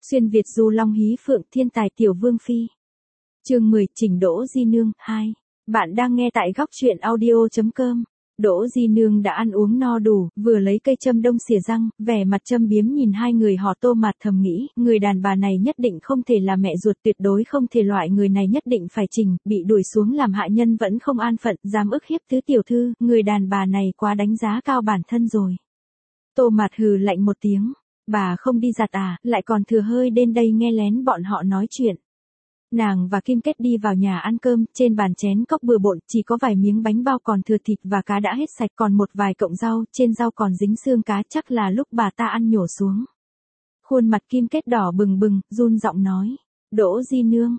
Xuyên Việt du long hí phượng thiên tài tiểu vương phi. Chương 10, Chỉnh Đỗ Di Nương 2. Bạn đang nghe tại góc truyện audio.com. Đỗ Di Nương đã ăn uống no đủ, vừa lấy cây châm đông xỉa răng, vẻ mặt châm biếm nhìn hai người họ Tô Mạt, thầm nghĩ, người đàn bà này nhất định không thể là mẹ ruột, tuyệt đối không thể, loại người này nhất định phải chỉnh, bị đuổi xuống làm hạ nhân vẫn không an phận, dám ức hiếp tứ tiểu thư, người đàn bà này quá đánh giá cao bản thân rồi. Tô Mạt hừ lạnh một tiếng, bà không đi giặt à, lại còn thừa hơi đến đây nghe lén bọn họ nói chuyện. Nàng và Kim Kết đi vào nhà ăn cơm, trên bàn chén cốc bừa bộn, chỉ có vài miếng bánh bao còn thừa, thịt và cá đã hết sạch, còn một vài cọng rau, trên rau còn dính xương cá, chắc là lúc bà ta ăn nhổ xuống. Khuôn mặt Kim Kết đỏ bừng bừng, run giọng nói, Đỗ Di Nương,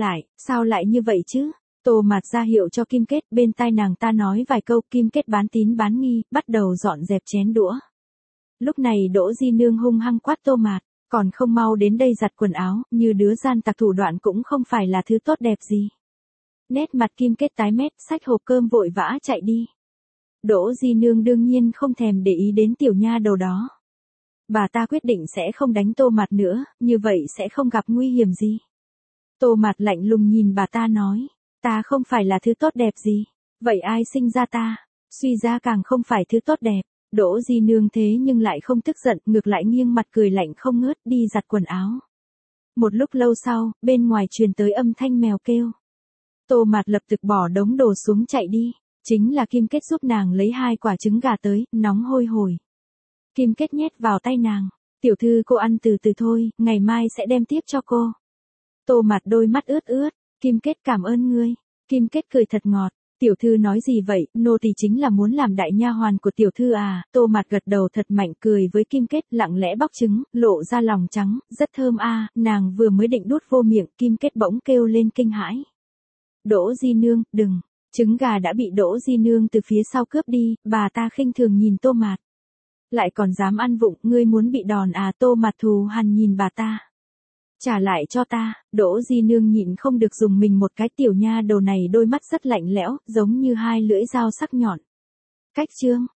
sao lại như vậy chứ? Tô Mạt ra hiệu cho Kim Kết, bên tai nàng ta nói vài câu, Kim Kết bán tín bán nghi, bắt đầu dọn dẹp chén đũa. Lúc này Đỗ Di Nương hung hăng quát Tô Mạt, còn không mau đến đây giặt quần áo, như đứa gian tặc, thủ đoạn cũng không phải là thứ tốt đẹp gì. Nét mặt Kim Kết tái mét, xách hộp cơm vội vã chạy đi. Đỗ Di Nương đương nhiên không thèm để ý đến tiểu nha đầu đó. Bà ta quyết định sẽ không đánh Tô Mạt nữa, như vậy sẽ không gặp nguy hiểm gì. Tô Mạt lạnh lùng nhìn bà ta nói, ta không phải là thứ tốt đẹp gì, vậy ai sinh ra ta, suy ra càng không phải thứ tốt đẹp. Đỗ Di Nương thế nhưng lại không tức giận, ngược lại nghiêng mặt cười lạnh không ngớt, đi giặt quần áo. Một lúc lâu sau, bên ngoài truyền tới âm thanh mèo kêu. Tô Mạt lập tức bỏ đống đồ xuống chạy đi, chính là Kim Kết giúp nàng lấy 2 quả trứng gà tới, nóng hôi hổi. Kim Kết nhét vào tay nàng, tiểu thư cô ăn từ từ thôi, ngày mai sẽ đem tiếp cho cô. Tô Mạt đôi mắt ướt ướt, Kim Kết cảm ơn ngươi. Kim Kết cười thật ngọt. Tiểu thư nói gì vậy, nô tỳ chính là muốn làm đại nha hoàn của tiểu thư à. Tô Mạt gật đầu thật mạnh, cười với Kim Kết, lặng lẽ bóc trứng, lộ ra lòng trắng, rất thơm a. Nàng vừa mới định đút vô miệng, Kim Kết bỗng kêu lên kinh hãi. Đỗ Di Nương, đừng, trứng gà đã bị Đỗ Di Nương từ phía sau cướp đi. Bà ta khinh thường nhìn Tô Mạt, lại còn dám ăn vụng, ngươi muốn bị đòn à? Tô Mạt thù hằn nhìn bà ta. Trả lại cho ta. Đỗ Di Nương nhịn không được dùng mình một cái, tiểu nha đầu này đôi mắt rất lạnh lẽo, giống như 2 lưỡi dao sắc nhọn. Cách chương